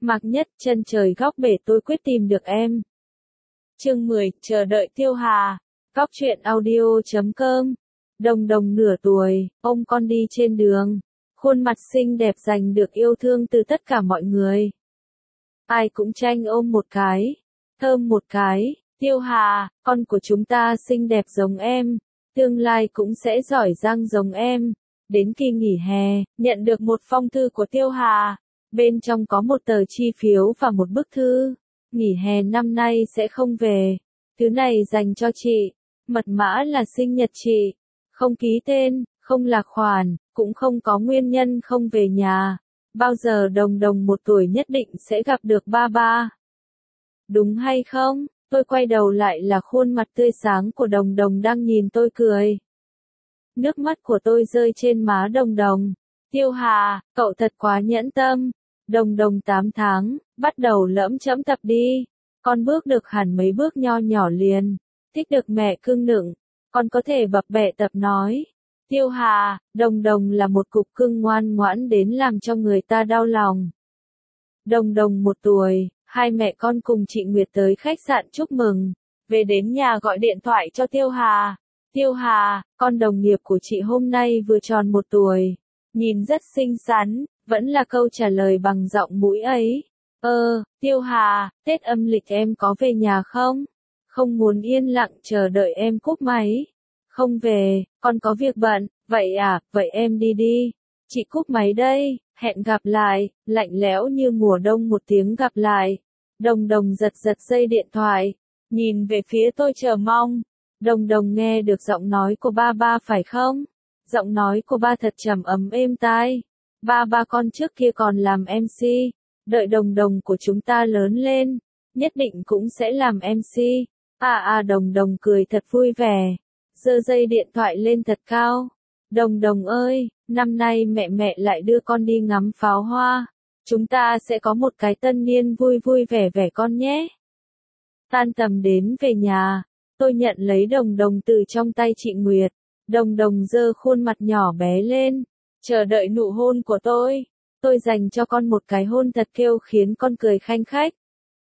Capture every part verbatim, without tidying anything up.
Mạc Nhất, chân trời góc bể tôi quyết tìm được em. Chương mười, chờ đợi Tiêu Hà. Góc truyện audio chấm com. Đồng Đồng nửa tuổi, ôm con đi trên đường. Khuôn mặt xinh đẹp giành được yêu thương từ tất cả mọi người. Ai cũng tranh ôm một cái, thơm một cái. Tiêu Hà, con của chúng ta xinh đẹp giống em, tương lai cũng sẽ giỏi giang giống em. Đến kỳ nghỉ hè, nhận được một phong thư của Tiêu Hà. Bên trong có một tờ chi phiếu và một bức thư. Nghỉ hè năm nay sẽ không về. Thứ này dành cho chị. Mật mã là sinh nhật chị. Không ký tên, không lạc khoản, cũng không có nguyên nhân không về nhà. Bao giờ Đồng Đồng một tuổi nhất định sẽ gặp được ba ba. Đúng hay không? Tôi quay đầu lại là khuôn mặt tươi sáng của Đồng Đồng đang nhìn tôi cười. Nước mắt của tôi rơi trên má Đồng Đồng. Tiêu Hà, cậu thật quá nhẫn tâm. Đồng Đồng tám tháng, bắt đầu lẫm chẫm tập đi. Con bước được hẳn mấy bước nho nhỏ liền. Thích được mẹ cưng nựng. Con có thể bập bẹ tập nói. Tiêu Hà, Đồng Đồng là một cục cưng ngoan ngoãn đến làm cho người ta đau lòng. Đồng Đồng một tuổi, hai mẹ con cùng chị Nguyệt tới khách sạn chúc mừng. Về đến nhà gọi điện thoại cho Tiêu Hà. Tiêu Hà, con đồng nghiệp của chị hôm nay vừa tròn một tuổi. Nhìn rất xinh xắn, vẫn là câu trả lời bằng giọng mũi ấy. Ơ, Tiêu Hà, Tết âm lịch em có về nhà không? Không muốn yên lặng chờ đợi em cúp máy. Không về, con có việc bận, vậy à, vậy em đi đi. Chị cúp máy đây, hẹn gặp lại, lạnh lẽo như mùa đông một tiếng gặp lại. Đồng Đồng giật giật dây điện thoại, nhìn về phía tôi chờ mong. Đồng Đồng nghe được giọng nói của ba ba phải không? Giọng nói của ba thật trầm ấm êm tai. Ba ba con trước kia còn làm em xê, đợi Đồng Đồng của chúng ta lớn lên, nhất định cũng sẽ làm em xê. À à Đồng Đồng cười thật vui vẻ, giơ dây điện thoại lên thật cao. Đồng Đồng ơi, năm nay mẹ mẹ lại đưa con đi ngắm pháo hoa. Chúng ta sẽ có một cái tân niên vui vui vẻ vẻ con nhé. Tan tầm đến về nhà, tôi nhận lấy Đồng Đồng từ trong tay chị Nguyệt. Đồng Đồng giơ khuôn mặt nhỏ bé lên, chờ đợi nụ hôn của tôi. Tôi dành cho con một cái hôn thật kêu khiến con cười khanh khách.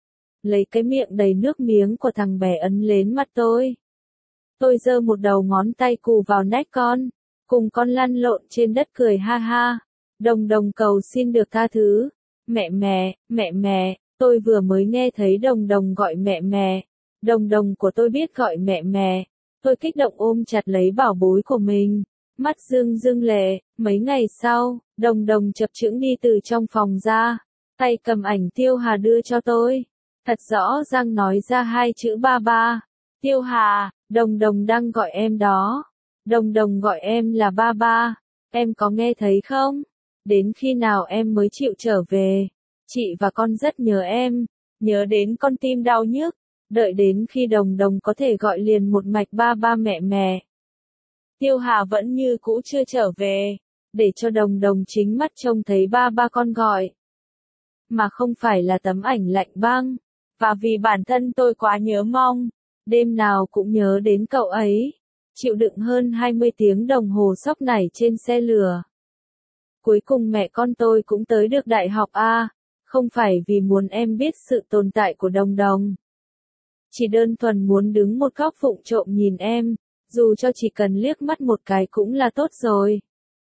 Lấy cái miệng đầy nước miếng của thằng bé ấn lên mặt tôi. Tôi giơ một đầu ngón tay cù vào nách con, cùng con lăn lộn trên đất cười ha ha. Đồng Đồng cầu xin được tha thứ. Mẹ mẹ, mẹ mẹ, tôi vừa mới nghe thấy Đồng Đồng gọi mẹ mẹ. Đồng Đồng của tôi biết gọi mẹ mẹ. Tôi kích động ôm chặt lấy bảo bối của mình. Mắt rưng rưng lệ. Mấy ngày sau, Đồng Đồng chập chững đi từ trong phòng ra. Tay cầm ảnh Tiêu Hà đưa cho tôi. Thật rõ ràng nói ra hai chữ ba ba. Tiêu Hà, Đồng Đồng đang gọi em đó. Đồng Đồng gọi em là ba ba. Em có nghe thấy không? Đến khi nào em mới chịu trở về? Chị và con rất nhớ em. Nhớ đến con tim đau nhức. Đợi đến khi Đồng Đồng có thể gọi liền một mạch ba ba mẹ mẹ. Tiêu Hà vẫn như cũ chưa trở về. Để cho Đồng Đồng chính mắt trông thấy ba ba con gọi. Mà không phải là tấm ảnh lạnh băng. Và vì bản thân tôi quá nhớ mong. Đêm nào cũng nhớ đến cậu ấy. Chịu đựng hơn hai mươi tiếng đồng hồ sóc nảy trên xe lửa. Cuối cùng mẹ con tôi cũng tới được đại học A. Không phải vì muốn em biết sự tồn tại của Đồng Đồng. Chỉ đơn thuần muốn đứng một góc vụng trộm nhìn em. Dù cho chỉ cần liếc mắt một cái cũng là tốt rồi.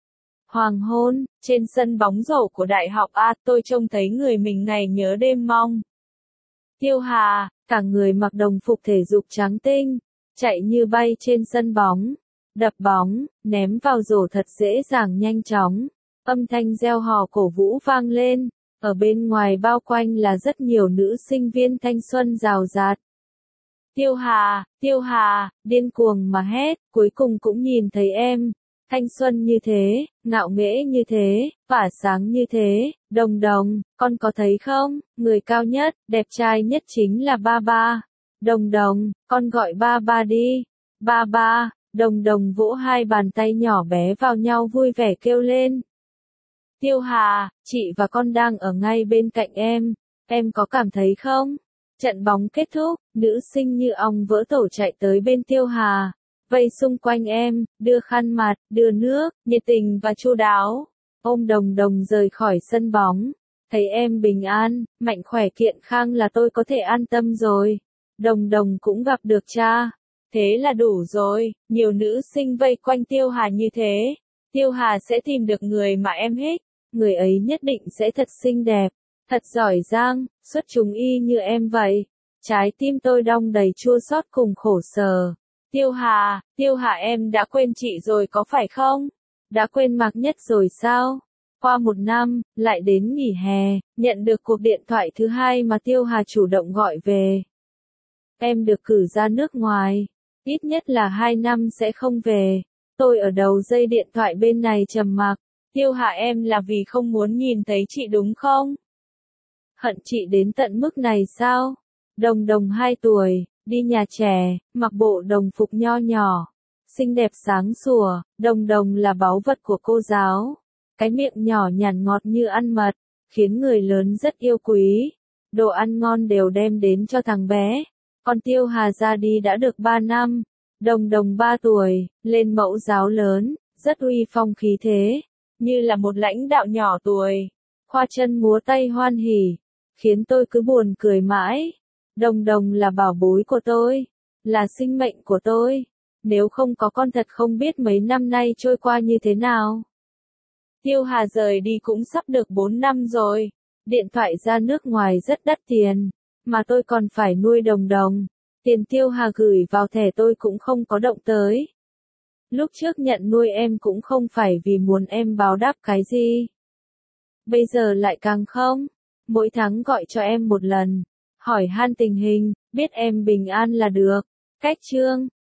Hoàng hôn, trên sân bóng rổ của đại học A, tôi trông thấy người mình ngày nhớ đêm mong. Tiêu Hà, cả người mặc đồng phục thể dục trắng tinh, chạy như bay trên sân bóng, đập bóng, ném vào rổ thật dễ dàng nhanh chóng. Âm thanh reo hò cổ vũ vang lên, ở bên ngoài bao quanh là rất nhiều nữ sinh viên thanh xuân rào rạt. Tiêu Hà, Tiêu Hà, điên cuồng mà hét, cuối cùng cũng nhìn thấy em. Thanh xuân như thế, ngạo nghễ như thế, tỏa sáng như thế. Đồng Đồng, con có thấy không, người cao nhất, đẹp trai nhất chính là ba ba. Đồng Đồng, con gọi ba ba đi. Ba ba. Đồng Đồng vỗ hai bàn tay nhỏ bé vào nhau vui vẻ kêu lên. Tiêu Hà, chị và con đang ở ngay bên cạnh em. Em có cảm thấy không? Trận bóng kết thúc, nữ sinh như ong vỡ tổ chạy tới bên Tiêu Hà. Vây xung quanh em, đưa khăn mặt, đưa nước, nhiệt tình và chu đáo. Ôm Đồng Đồng rời khỏi sân bóng. Thấy em bình an, mạnh khỏe kiện khang là tôi có thể an tâm rồi. Đồng Đồng cũng gặp được cha. Thế là đủ rồi, nhiều nữ sinh vây quanh Tiêu Hà như thế. Tiêu Hà sẽ tìm được người mà em thích. Người ấy nhất định sẽ thật xinh đẹp, thật giỏi giang, xuất chúng y như em vậy. Trái tim tôi đong đầy chua xót cùng khổ sở. Tiêu Hà, Tiêu Hà em đã quên chị rồi có phải không? Đã quên Mạc Nhất rồi sao? Qua một năm, lại đến nghỉ hè, nhận được cuộc điện thoại thứ hai mà Tiêu Hà chủ động gọi về. Em được cử ra nước ngoài, ít nhất là hai năm sẽ không về. Tôi ở đầu dây điện thoại bên này trầm mặc. Tiêu Hà em là vì không muốn nhìn thấy chị đúng không? Hận chị đến tận mức này sao? Đồng Đồng hai tuổi, đi nhà trẻ, mặc bộ đồng phục nho nhỏ, xinh đẹp sáng sủa. Đồng Đồng là báu vật của cô giáo. Cái miệng nhỏ nhàn ngọt như ăn mật, khiến người lớn rất yêu quý. Đồ ăn ngon đều đem đến cho thằng bé. Còn Tiêu Hà ra đi đã được ba năm. Đồng Đồng ba tuổi, lên mẫu giáo lớn, rất uy phong khí thế, như là một lãnh đạo nhỏ tuổi. Khoa chân múa tay hoan hỉ, khiến tôi cứ buồn cười mãi. Đồng Đồng là bảo bối của tôi, là sinh mệnh của tôi. Nếu không có con thật không biết mấy năm nay trôi qua như thế nào. Tiêu Hà rời đi cũng sắp được bốn năm rồi. Điện thoại ra nước ngoài rất đắt tiền, mà tôi còn phải nuôi Đồng Đồng. Tiền Tiêu Hà gửi vào thẻ tôi cũng không có động tới. Lúc trước nhận nuôi em cũng không phải vì muốn em báo đáp cái gì. Bây giờ lại càng không. Mỗi tháng gọi cho em một lần, hỏi han tình hình, biết em bình an là được. Cách chương